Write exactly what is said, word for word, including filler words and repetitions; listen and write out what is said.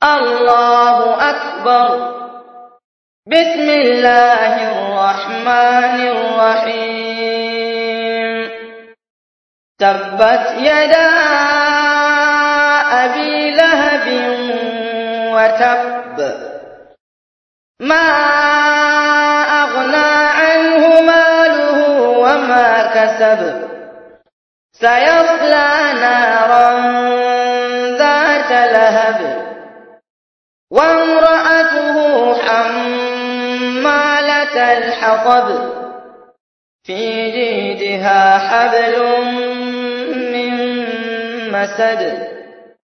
الله أكبر. بسم الله الرحمن الرحيم. تبت يدا أبي لهب وتب، ما أغنى عنه ماله وما كسب، سيصلى نارا ذات لهب، وامرأته حمالة الحطب، في جيدها حبل من مسد.